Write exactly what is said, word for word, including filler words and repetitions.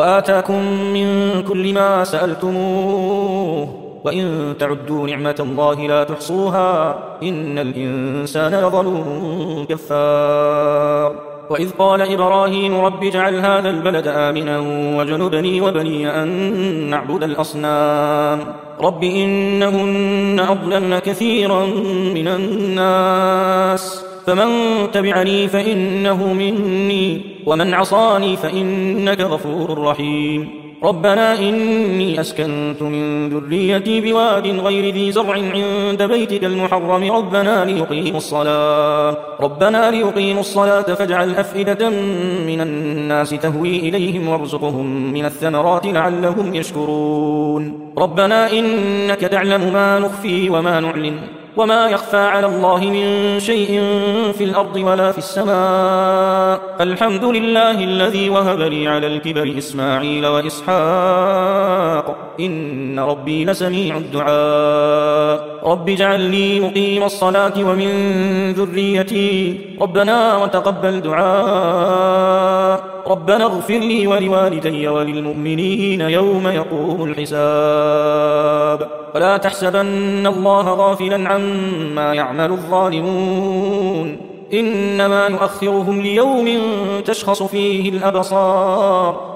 وآتاكم من كل ما سألتموه وإن تعدوا نعمة الله لا تحصوها إن الإنسان لظلوم كفار. وإذ قال إبراهيم رب اجعل هذا البلد آمنا وجنبني وبني أن نعبد الأصنام رب إنهن أضللن كثيرا من الناس فمن تبعني فإنه مني ومن عصاني فإنك غفور رحيم. ربنا إني أسكنت من ذريتي بواد غير ذي زرع عند بيتك المحرم ربنا ليقيموا الصلاة ربنا ليقيموا الصلاة فاجعل أفئدة من الناس تهوي إليهم وارزقهم من الثمرات لعلهم يشكرون. ربنا إنك تعلم ما نخفي وما نعلن وما يخفى على الله من شيء في الأرض ولا في السماء الحمد لله الذي وهب لي على الكبر إسماعيل وإسحاق إن ربي لسميع الدعاء رب اجعل لي مقيم الصلاة ومن ذريتي ربنا وتقبل دعاء ربنا اغفر لي ولوالدي وللمؤمنين يوم يقوم الحساب. ولا تحسبن الله غافلا عما يعمل الظالمون إنما يؤخرهم ليوم تشخص فيه الأبصار